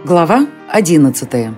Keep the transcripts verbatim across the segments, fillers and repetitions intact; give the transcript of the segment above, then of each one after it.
Глава одиннадцатая.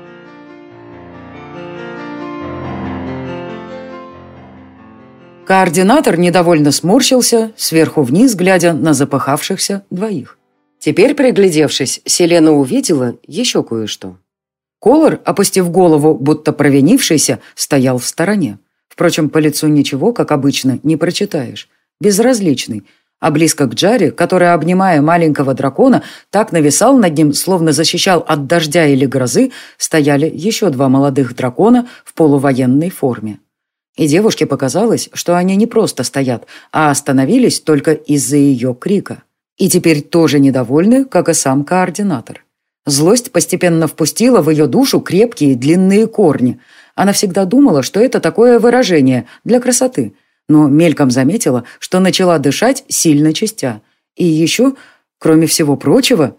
Координатор недовольно сморщился, сверху вниз глядя на запыхавшихся двоих. Теперь, приглядевшись, Селена увидела еще кое-что. Колор, опустив голову, будто провинившийся, стоял в стороне. Впрочем, по лицу ничего, как обычно, не прочитаешь. Безразличный. А близко к Джаре, который, обнимая маленького дракона, так нависал над ним, словно защищал от дождя или грозы, стояли еще два молодых дракона в полувоенной форме. И девушке показалось, что они не просто стоят, а остановились только из-за ее крика. И теперь тоже недовольны, как и сам координатор. Злость постепенно впустила в ее душу крепкие длинные корни. Она всегда думала, что это такое выражение для красоты, но мельком заметила, что начала дышать сильно частя. И еще, кроме всего прочего...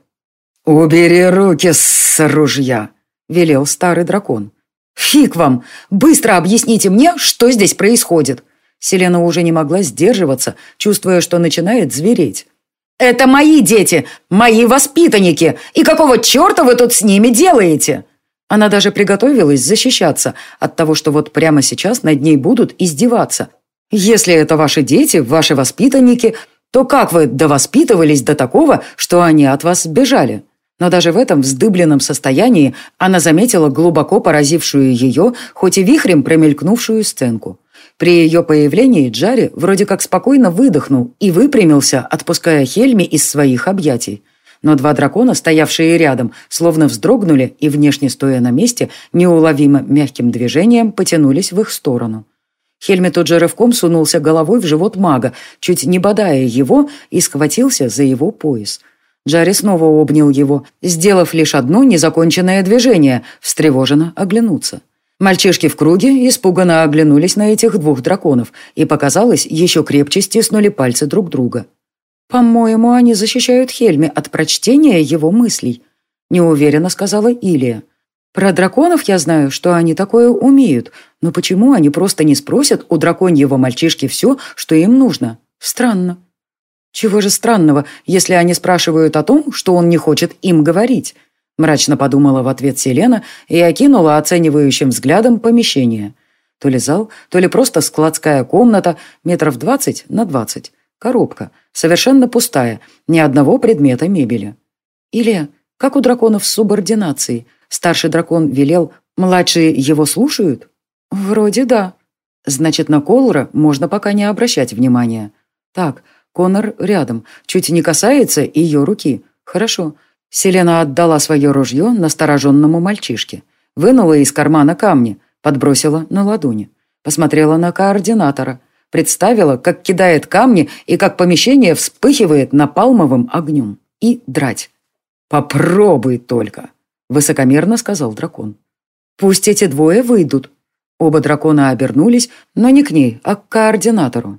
«Убери руки с ружья!» — велел старый дракон. «Фиг вам! Быстро объясните мне, что здесь происходит!» Селена уже не могла сдерживаться, чувствуя, что начинает звереть. «Это мои дети, мои воспитанники! И какого черта вы тут с ними делаете?» Она даже приготовилась защищаться от того, что вот прямо сейчас над ней будут издеваться. «Если это ваши дети, ваши воспитанники, то как вы довоспитывались до такого, что они от вас сбежали?» Но даже в этом вздыбленном состоянии она заметила глубоко поразившую ее, хоть и вихрем промелькнувшую сценку. При ее появлении Джари вроде как спокойно выдохнул и выпрямился, отпуская Хельми из своих объятий. Но два дракона, стоявшие рядом, словно вздрогнули и, внешне стоя на месте, неуловимо мягким движением потянулись в их сторону. Хельми тут же рывком сунулся головой в живот мага, чуть не бодая его, и схватился за его пояс. Джари снова обнял его, сделав лишь одно незаконченное движение, встревоженно оглянуться. Мальчишки в круге испуганно оглянулись на этих двух драконов и, показалось, еще крепче стиснули пальцы друг друга. «По-моему, они защищают Хельми от прочтения его мыслей», — неуверенно сказала Илия. «Про драконов я знаю, что они такое умеют, но почему они просто не спросят у драконьего мальчишки все, что им нужно? Странно». «Чего же странного, если они спрашивают о том, что он не хочет им говорить?» Мрачно подумала в ответ Селена и окинула оценивающим взглядом помещение. То ли зал, то ли просто складская комната, метров двадцать на двадцать. Коробка, совершенно пустая, ни одного предмета мебели. Или, как у драконов с субординацией, старший дракон велел, младшие его слушают? Вроде да. Значит, на Колора можно пока не обращать внимания. Так, Конор рядом, чуть не касается ее руки. Хорошо. Селена отдала свое ружье настороженному мальчишке. Вынула из кармана камни, подбросила на ладони. Посмотрела на координатора. Представила, как кидает камни и как помещение вспыхивает напалмовым огнем. И драть. «Попробуй только», — высокомерно сказал дракон. «Пусть эти двое выйдут». Оба дракона обернулись, но не к ней, а к координатору.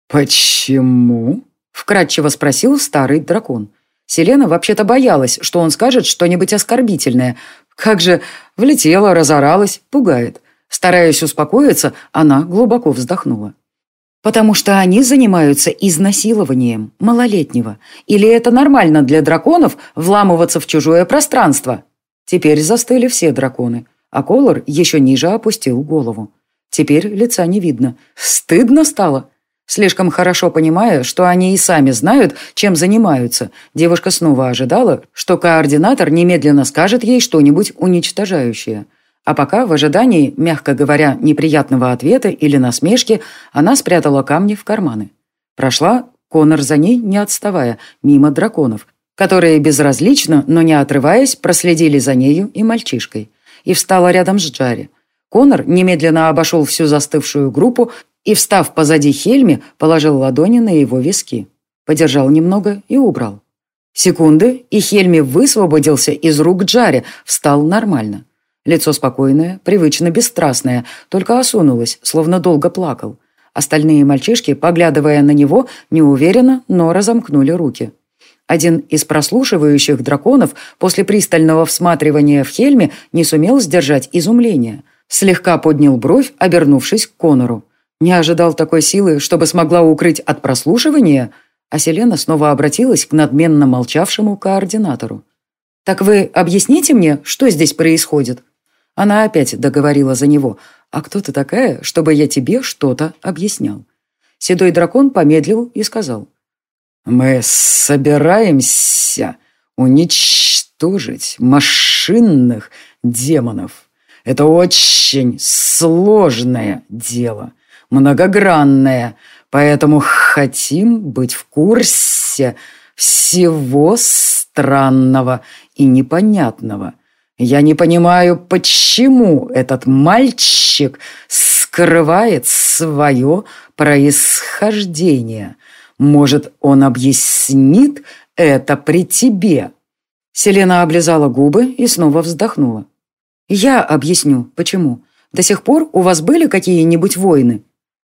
«Почему?» — вкратчиво спросил старый дракон. Селена вообще-то боялась, что он скажет что-нибудь оскорбительное. Как же влетела, разоралась, пугает. Стараясь успокоиться, она глубоко вздохнула. «Потому что они занимаются изнасилованием малолетнего. Или это нормально для драконов вламываться в чужое пространство?» Теперь застыли все драконы, а Колор еще ниже опустил голову. Теперь лица не видно. Стыдно стало. Слишком хорошо понимая, что они и сами знают, чем занимаются, девушка снова ожидала, что координатор немедленно скажет ей что-нибудь уничтожающее. А пока, в ожидании, мягко говоря, неприятного ответа или насмешки, она спрятала камни в карманы. Прошла, Конор за ней, не отставая, мимо драконов, которые безразлично, но не отрываясь, проследили за нею и мальчишкой. И встала рядом с Джари. Конор немедленно обошел всю застывшую группу и, встав позади Хельми, положил ладони на его виски. Подержал немного и убрал. Секунды, и Хельми высвободился из рук Джари, встал нормально. Лицо спокойное, привычно бесстрастное, только осунулось, словно долго плакал. Остальные мальчишки, поглядывая на него, неуверенно, но разомкнули руки. Один из прослушивающих драконов после пристального всматривания в Хельме не сумел сдержать изумление. Слегка поднял бровь, обернувшись к Конору. Не ожидал такой силы, чтобы смогла укрыть от прослушивания, а Селена снова обратилась к надменно молчавшему координатору. Так вы объясните мне, что здесь происходит?» Она опять договорила за него. «А кто ты такая, чтобы я тебе что-то объяснял?» Седой дракон помедлил и сказал. «Мы собираемся уничтожить машинных демонов. Это очень сложное дело, многогранное, поэтому хотим быть в курсе всего странного и непонятного. Я не понимаю, почему этот мальчик скрывает свое происхождение. Может, он объяснит это при тебе?» Селена облизала губы и снова вздохнула. «Я объясню, почему. До сих пор у вас были какие-нибудь войны?»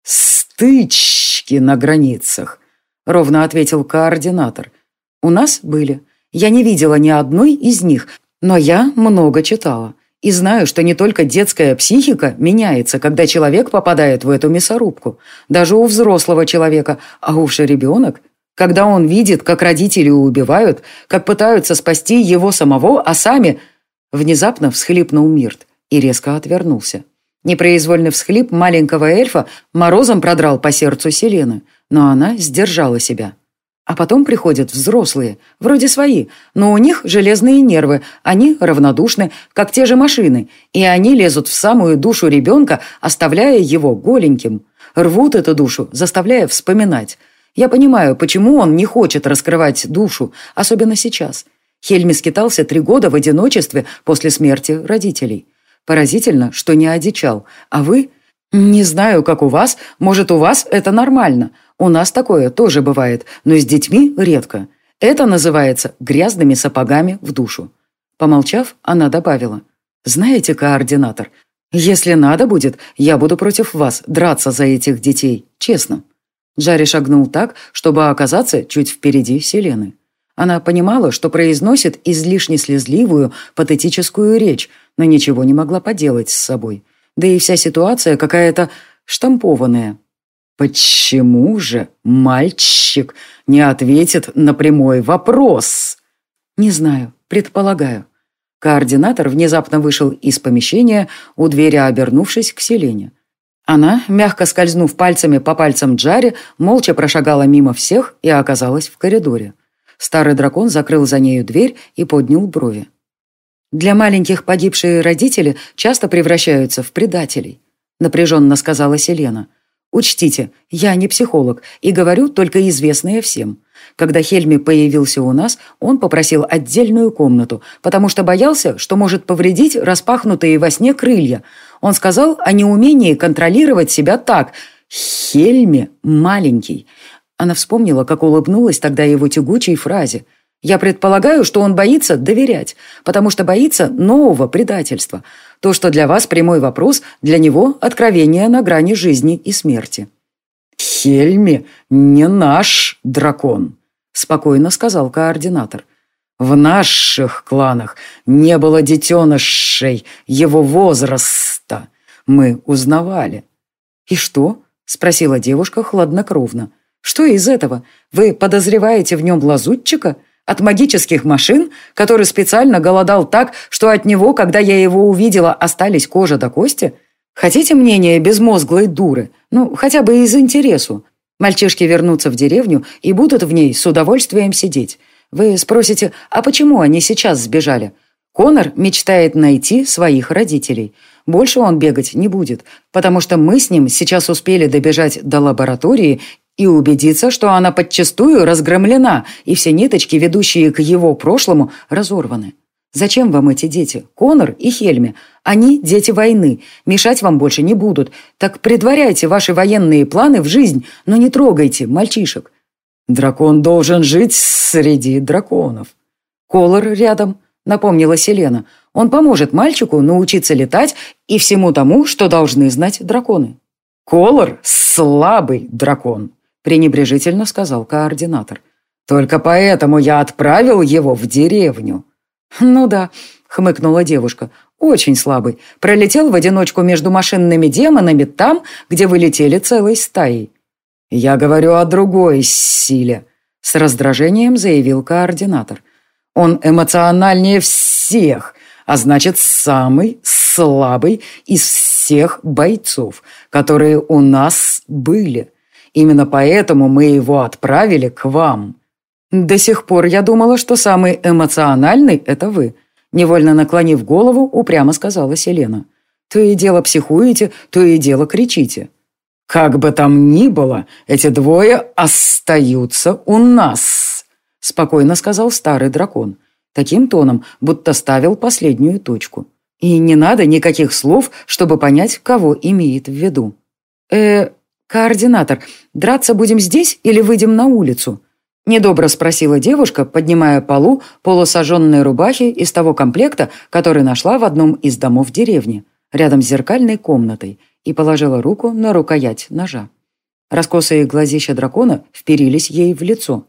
«Стычки на границах», — ровно ответил координатор. «У нас были. Я не видела ни одной из них, но я много читала. И знаю, что не только детская психика меняется, когда человек попадает в эту мясорубку. Даже у взрослого человека, а уж и ребенок. Когда он видит, как родители убивают, как пытаются спасти его самого, а сами...» Внезапно всхлипнул Мирт и резко отвернулся. Непроизвольный всхлип маленького эльфа морозом продрал по сердцу Селены, но она сдержала себя. А потом приходят взрослые, вроде свои, но у них железные нервы, они равнодушны, как те же машины, и они лезут в самую душу ребенка, оставляя его голеньким. Рвут эту душу, заставляя вспоминать. Я понимаю, почему он не хочет раскрывать душу, особенно сейчас. Хельми скитался три года в одиночестве после смерти родителей. Поразительно, что не одичал. А вы? Не знаю, как у вас. Может, у вас это нормально. У нас такое тоже бывает, но с детьми редко. Это называется грязными сапогами в душу. Помолчав, она добавила. «Знаете, координатор, если надо будет, я буду против вас драться за этих детей, честно». Джарри шагнул так, чтобы оказаться чуть впереди Селены. Она понимала, что произносит излишне слезливую, патетическую речь, но ничего не могла поделать с собой. Да и вся ситуация какая-то штампованная. «Почему же мальчик не ответит на прямой вопрос?» «Не знаю, предполагаю». Координатор внезапно вышел из помещения, у двери обернувшись к Селене. Она, мягко скользнув пальцами по пальцам Джарри, молча прошагала мимо всех и оказалась в коридоре. Старый дракон закрыл за нею дверь и поднял брови. «Для маленьких погибшие родители часто превращаются в предателей», напряженно сказала Селена. «Учтите, я не психолог и говорю только известное всем. Когда Хельми появился у нас, он попросил отдельную комнату, потому что боялся, что может повредить распахнутые во сне крылья. Он сказал о неумении контролировать себя так. Хельми маленький». Она вспомнила, как улыбнулась тогда его тягучей фразе. «Я предполагаю, что он боится доверять, потому что боится нового предательства. То, что для вас прямой вопрос, для него откровение на грани жизни и смерти». «Хельми не наш дракон», — спокойно сказал координатор. «В наших кланах не было детенышей его возраста. Мы узнавали». «И что?» — спросила девушка хладнокровно. «Что из этого? Вы подозреваете в нем лазутчика? От магических машин, который специально голодал так, что от него, когда я его увидела, остались кожа до кости? Хотите мнение безмозглой дуры? Ну, хотя бы из интересу. Мальчишки вернутся в деревню и будут в ней с удовольствием сидеть. Вы спросите, а почему они сейчас сбежали? Конор мечтает найти своих родителей. Больше он бегать не будет, потому что мы с ним сейчас успели добежать до лаборатории и убедиться, что она подчистую разгромлена, и все ниточки, ведущие к его прошлому, разорваны. Зачем вам эти дети? Конор и Хельми. Они дети войны. Мешать вам больше не будут. Так предваряйте ваши военные планы в жизнь, но не трогайте мальчишек. Дракон должен жить среди драконов. Колор рядом, напомнила Селена. Он поможет мальчику научиться летать и всему тому, что должны знать драконы. Колор – слабый дракон, пренебрежительно сказал координатор. Только поэтому я отправил его в деревню. Ну да, хмыкнула девушка. Очень слабый. Пролетел в одиночку между машинными демонами там, где вы летели целой стаей. Я говорю о другой силе, с раздражением заявил координатор. Он эмоциональнее всех, а значит, самый слабый из всех бойцов, которые у нас были. Именно поэтому мы его отправили к вам. До сих пор я думала, что самый эмоциональный – это вы. Невольно наклонив голову, упрямо сказала Селена. То и дело психуете, то и дело кричите. Как бы там ни было, эти двое остаются у нас, спокойно сказал старый дракон. Таким тоном, будто ставил последнюю точку. И не надо никаких слов, чтобы понять, кого имеет в виду. «Э, координатор, драться будем здесь или выйдем на улицу?» Недобро спросила девушка, поднимая полу полусожженной рубахи из того комплекта, который нашла в одном из домов деревни, рядом с зеркальной комнатой, и положила руку на рукоять ножа. Раскосые глазища дракона вперились ей в лицо.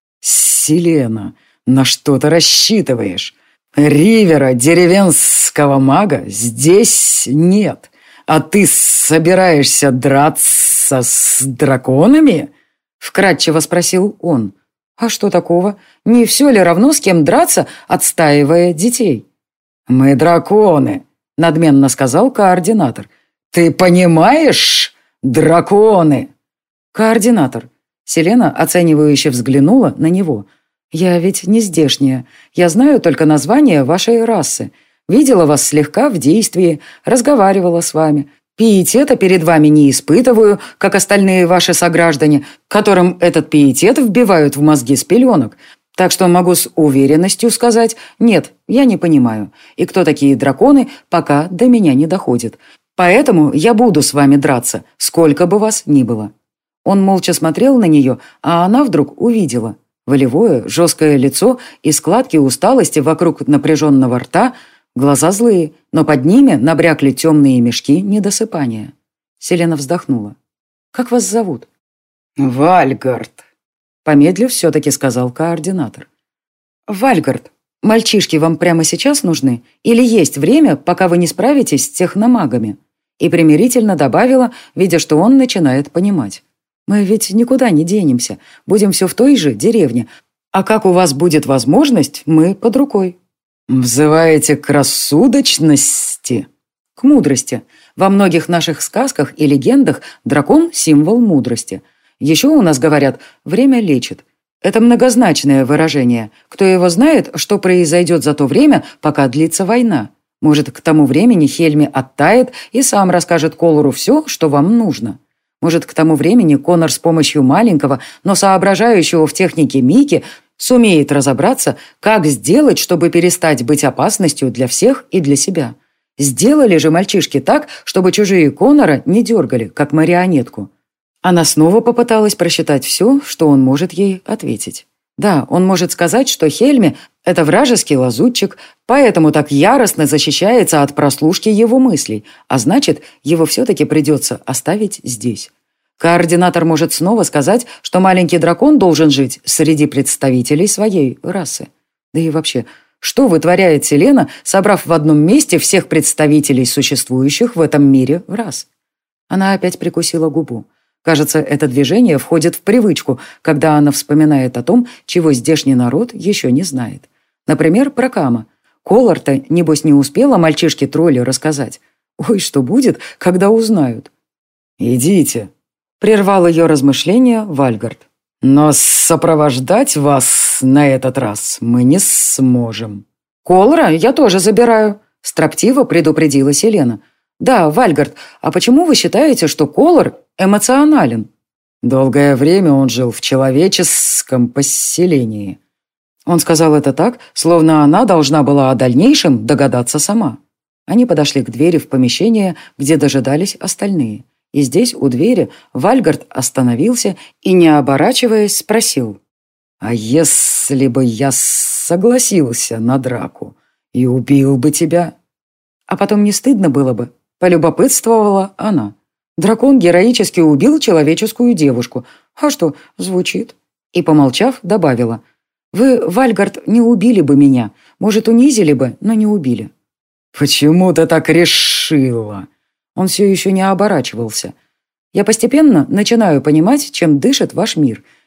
«Селена, на что ты рассчитываешь? Ривера, деревенского мага, здесь нет. А ты собираешься драться с драконами?» Вкратчиво спросил он. «А что такого? Не все ли равно, с кем драться, отстаивая детей?» «Мы драконы», — надменно сказал координатор. «Ты понимаешь? Драконы!» «Координатор». Селена оценивающе взглянула на него. «Я ведь не здешняя. Я знаю только название вашей расы. Видела вас слегка в действии, разговаривала с вами. Пиетета перед вами не испытываю, как остальные ваши сограждане, которым этот пиетет вбивают в мозги с пеленок. Так что могу с уверенностью сказать, нет, я не понимаю. И кто такие драконы, пока до меня не доходит. Поэтому я буду с вами драться, сколько бы вас ни было». Он молча смотрел на нее, а она вдруг увидела. Волевое, жесткое лицо и складки усталости вокруг напряженного рта, глаза злые, но под ними набрякли темные мешки недосыпания. Селена вздохнула. «Как вас зовут?» «Вальгард», — помедлив все-таки сказал координатор. «Вальгард, мальчишки вам прямо сейчас нужны? Или есть время, пока вы не справитесь с техномагами?» И примирительно добавила, видя, что он начинает понимать. «Мы ведь никуда не денемся, будем все в той же деревне, а как у вас будет возможность, мы под рукой». «Взываете к рассудочности?» «К мудрости. Во многих наших сказках и легендах дракон – символ мудрости. Еще у нас говорят «время лечит». Это многозначное выражение. Кто его знает, что произойдет за то время, пока длится война? Может, к тому времени Хельми оттает и сам расскажет Колору все, что вам нужно. Может, к тому времени Конор с помощью маленького, но соображающего в технике Мики сумеет разобраться, как сделать, чтобы перестать быть опасностью для всех и для себя. Сделали же мальчишки так, чтобы чужие Конора не дергали, как марионетку. Она снова попыталась просчитать все, что он может ей ответить. Да, он может сказать, что Хельми – это вражеский лазутчик, поэтому так яростно защищается от прослушки его мыслей, а значит, его все-таки придется оставить здесь. Координатор может снова сказать, что маленький дракон должен жить среди представителей своей расы. Да и вообще, что вытворяет Селена, собрав в одном месте всех представителей существующих в этом мире рас? Она опять прикусила губу. Кажется, это движение входит в привычку, когда она вспоминает о том, чего здешний народ еще не знает. Например, про Кама. Колор-то, небось, не успела мальчишке-троллю рассказать. Ой, что будет, когда узнают? «Идите», — прервал ее размышления Вальгард. «Но сопровождать вас на этот раз мы не сможем». «Колора я тоже забираю», — строптиво предупредила Селена. «Да, Вальгард, а почему вы считаете, что Колор эмоционален?» «Долгое время он жил в человеческом поселении». Он сказал это так, словно она должна была о дальнейшем догадаться сама. Они подошли к двери в помещение, где дожидались остальные. И здесь, у двери, Вальгард остановился и, не оборачиваясь, спросил. «А если бы я согласился на драку и убил бы тебя?» «А потом не стыдно было бы?» — полюбопытствовала она. «Дракон героически убил человеческую девушку. А что, звучит?» И, помолчав, добавила. «Вы, Вальгард, не убили бы меня. Может, унизили бы, но не убили». «Почему ты так решила?» Он все еще не оборачивался. «Я постепенно начинаю понимать, чем дышит ваш мир.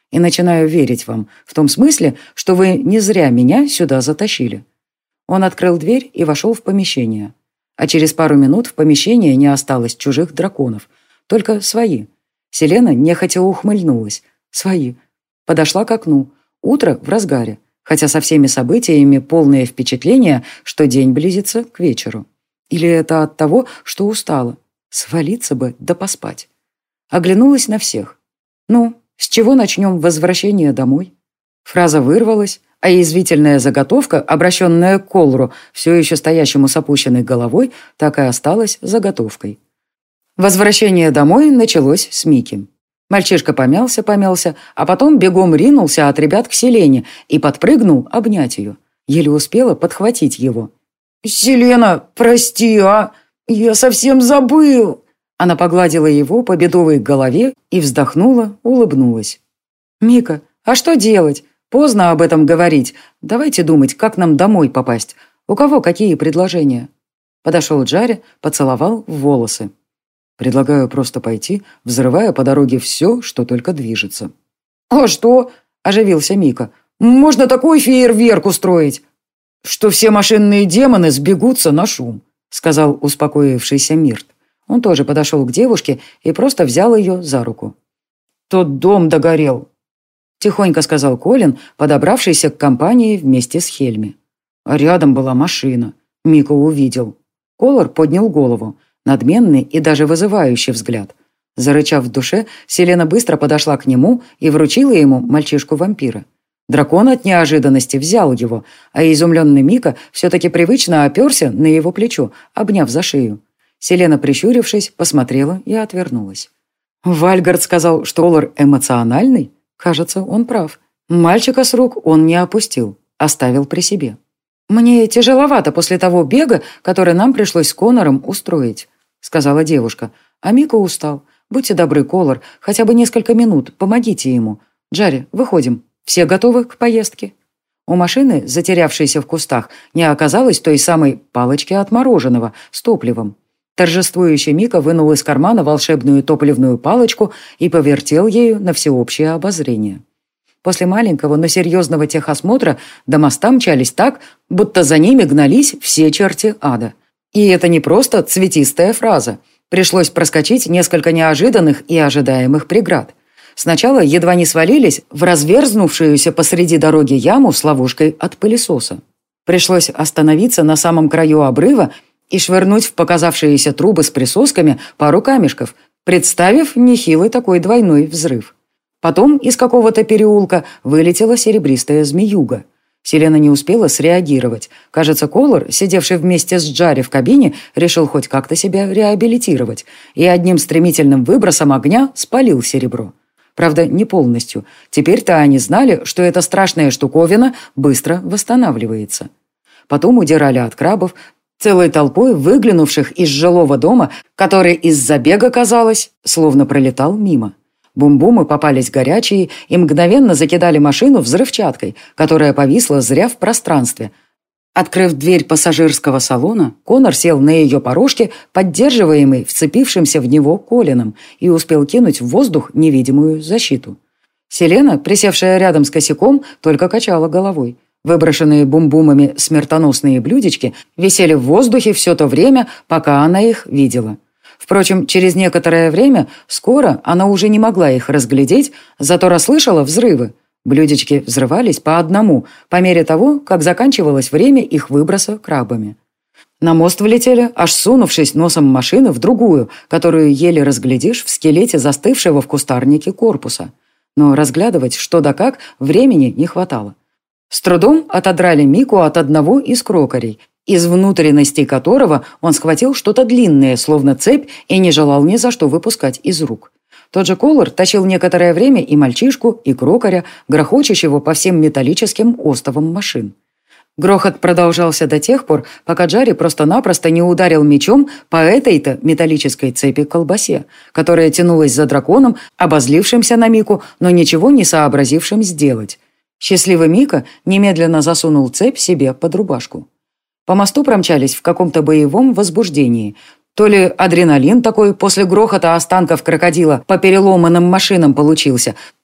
И начинаю верить вам, в том смысле, что вы не зря меня сюда затащили». Он открыл дверь и вошел в помещение. А через пару минут в помещении не осталось чужих драконов, только свои. Селена нехотя ухмыльнулась. Свои. Подошла к окну. Утро в разгаре, хотя со всеми событиями полное впечатление, что день близится к вечеру. Или это от того, что устала? Свалиться бы да поспать. Оглянулась на всех. «Ну, с чего начнем возвращение домой?» Фраза вырвалась, а язвительная заготовка, обращенная к Колору, все еще стоящему с опущенной головой, так и осталась заготовкой. Возвращение домой началось с Мики. Мальчишка помялся-помялся, а потом бегом ринулся от ребят к Селене и подпрыгнул обнять ее. Еле успела подхватить его. «Селена, прости, а? Я совсем забыл!» Она погладила его по бедовой голове и вздохнула, улыбнулась. «Мика, а что делать? Поздно об этом говорить. Давайте думать, как нам домой попасть. У кого какие предложения?» Подошел Джарри, поцеловал в волосы. «Предлагаю просто пойти, взрывая по дороге все, что только движется». «А что?» – оживился Мика. «Можно такой фейерверк устроить, что все машинные демоны сбегутся на шум», – сказал успокоившийся Мирт. Он тоже подошел к девушке и просто взял ее за руку. «Тот дом догорел», – тихонько сказал Колин, подобравшийся к компании вместе с Хельми. А рядом была машина. Мика увидел. Колор поднял голову. Надменный и даже вызывающий взгляд. Зарычав в душе, Селена быстро подошла к нему и вручила ему мальчишку-вампира. Дракон от неожиданности взял его, а изумленный Мика все-таки привычно оперся на его плечо, обняв за шею. Селена, прищурившись, посмотрела и отвернулась. Вальгард сказал, что Колор эмоциональный? Кажется, он прав. Мальчика с рук он не опустил, оставил при себе. «Мне тяжеловато после того бега, который нам пришлось с Конором устроить», сказала девушка. «А Мика устал. Будьте добры, Колор, хотя бы несколько минут, помогите ему. Джарри, выходим. Все готовы к поездке?» У машины, затерявшейся в кустах, не оказалось той самой палочки от мороженого с топливом. Торжествующий Мика вынул из кармана волшебную топливную палочку и повертел ею на всеобщее обозрение. После маленького, но серьезного техосмотра до моста мчались так, будто за ними гнались все черти ада. И это не просто цветистая фраза. Пришлось проскочить несколько неожиданных и ожидаемых преград. Сначала едва не свалились в разверзнувшуюся посреди дороги яму с ловушкой от пылесоса. Пришлось остановиться на самом краю обрыва и швырнуть в показавшиеся трубы с присосками пару камешков, представив нехилый такой двойной взрыв. Потом из какого-то переулка вылетела серебристая змеюга. Селена не успела среагировать. Кажется, Колор, сидевший вместе с Джарри в кабине, решил хоть как-то себя реабилитировать и одним стремительным выбросом огня спалил серебро. Правда, не полностью. Теперь-то они знали, что эта страшная штуковина быстро восстанавливается. Потом удирали от крабов, целой толпой выглянувших из жилого дома, который из-за бега, казалось, словно пролетал мимо. Бум-бумы попались горячие и мгновенно закидали машину взрывчаткой, которая повисла зря в пространстве. Открыв дверь пассажирского салона, Конор сел на ее порожке, поддерживаемый вцепившимся в него Колином, и успел кинуть в воздух невидимую защиту. Селена, присевшая рядом с косяком, только качала головой. Выброшенные бум-бумами смертоносные блюдечки висели в воздухе все то время, пока она их видела. Впрочем, через некоторое время, скоро, она уже не могла их разглядеть, зато расслышала взрывы. Блюдечки взрывались по одному, по мере того, как заканчивалось время их выброса крабами. На мост влетели, аж сунувшись носом машины в другую, которую еле разглядишь в скелете застывшего в кустарнике корпуса. Но разглядывать что да как времени не хватало. С трудом отодрали Мику от одного из крокарей, из внутренностей которого он схватил что-то длинное, словно цепь, и не желал ни за что выпускать из рук. Тот же Колор тащил некоторое время и мальчишку, и крокаря, грохочущего по всем металлическим остовам машин. Грохот продолжался до тех пор, пока Джарри просто-напросто не ударил мечом по этой-то металлической цепи-колбасе, которая тянулась за драконом, обозлившимся на Мику, но ничего не сообразившим сделать. Счастливый Мика немедленно засунул цепь себе под рубашку. По мосту промчались в каком-то боевом возбуждении. То ли адреналин такой после грохота останков крокодила по переломанным машинам получился,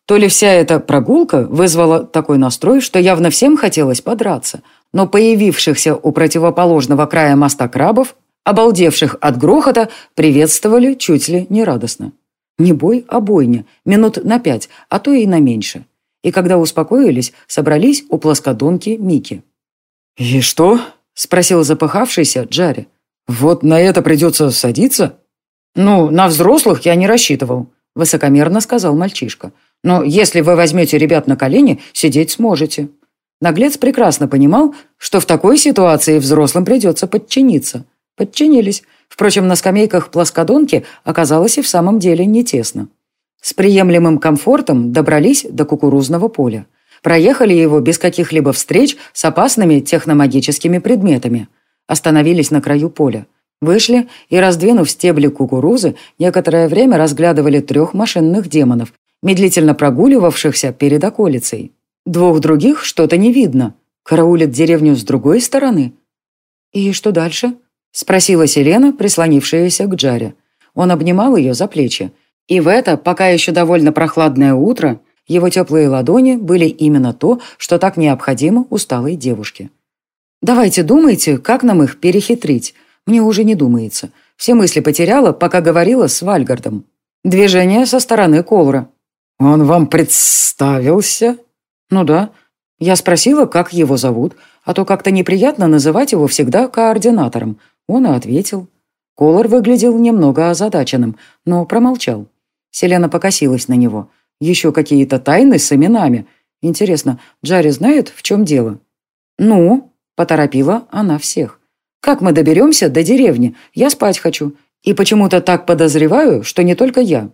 То ли вся эта прогулка вызвала такой настрой, что явно всем хотелось подраться, но появившихся у противоположного края моста крабов, обалдевших от грохота, приветствовали чуть ли не радостно. Не бой, а бойня, минут на пять, а то и на меньше. И когда успокоились, собрались у плоскодонки Мики. «И что?» – спросил запыхавшийся Джарри. «Вот на это придется садиться?» «Ну, на взрослых я не рассчитывал», – высокомерно сказал мальчишка. «Но если вы возьмете ребят на колени, сидеть сможете». Наглец прекрасно понимал, что в такой ситуации взрослым придется подчиниться. Подчинились. Впрочем, на скамейках плоскодонки оказалось и в самом деле не тесно. С приемлемым комфортом добрались до кукурузного поля. Проехали его без каких-либо встреч с опасными техномагическими предметами. Остановились на краю поля. Вышли и, раздвинув стебли кукурузы, некоторое время разглядывали трех машинных демонов, медлительно прогуливавшихся перед околицей. Двух других что-то не видно. Караулят деревню с другой стороны. «И что дальше?» – спросила Селена, прислонившаяся к Джаре. Он обнимал ее за плечи. И в это, пока еще довольно прохладное утро, его теплые ладони были именно то, что так необходимо усталой девушке. «Давайте думайте, как нам их перехитрить. Мне уже не думается. Все мысли потеряла, пока говорила с Вальгардом. Движение со стороны Колора». «Он вам представился?» «Ну да. Я спросила, как его зовут, а то как-то неприятно называть его всегда координатором». Он и ответил. Колор выглядел немного озадаченным, но промолчал. Селена покосилась на него. Еще какие-то тайны с именами. Интересно, Джарри знает, в чем дело? «Ну?» – поторопила она всех. «Как мы доберемся до деревни? Я спать хочу. И почему-то так подозреваю, что не только я».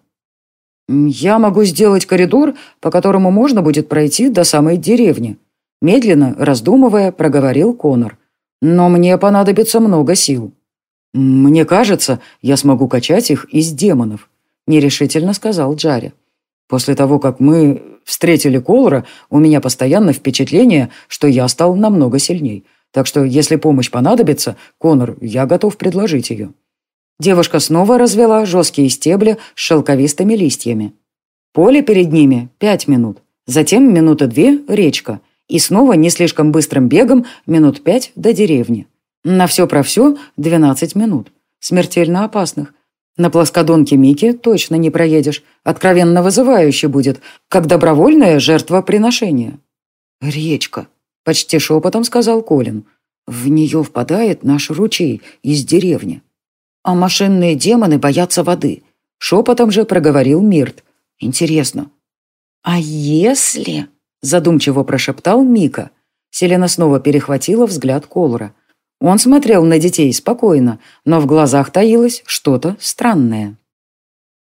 «Я могу сделать коридор, по которому можно будет пройти до самой деревни», – медленно, раздумывая, проговорил Конор. «Но мне понадобится много сил». «Мне кажется, я смогу качать их из демонов», – нерешительно сказал Джарри. «После того, как мы встретили Колора, у меня постоянно впечатление, что я стал намного сильней. Так что, если помощь понадобится, Конор, я готов предложить ее». Девушка снова развела жесткие стебли с шелковистыми листьями. Поле перед ними пять минут. Затем минуты две речка. И снова не слишком быстрым бегом минут пять до деревни. На все про все двенадцать минут. Смертельно опасных. На плоскодонке Мики точно не проедешь. Откровенно вызывающе будет, как добровольное жертвоприношение. «Речка», — почти шепотом сказал Колин. «В нее впадает наш ручей из деревни». «А машинные демоны боятся воды», — шепотом же проговорил Мирт. «Интересно». «А если...» — задумчиво прошептал Мика. Селена снова перехватила взгляд Колора. Он смотрел на детей спокойно, но в глазах таилось что-то странное.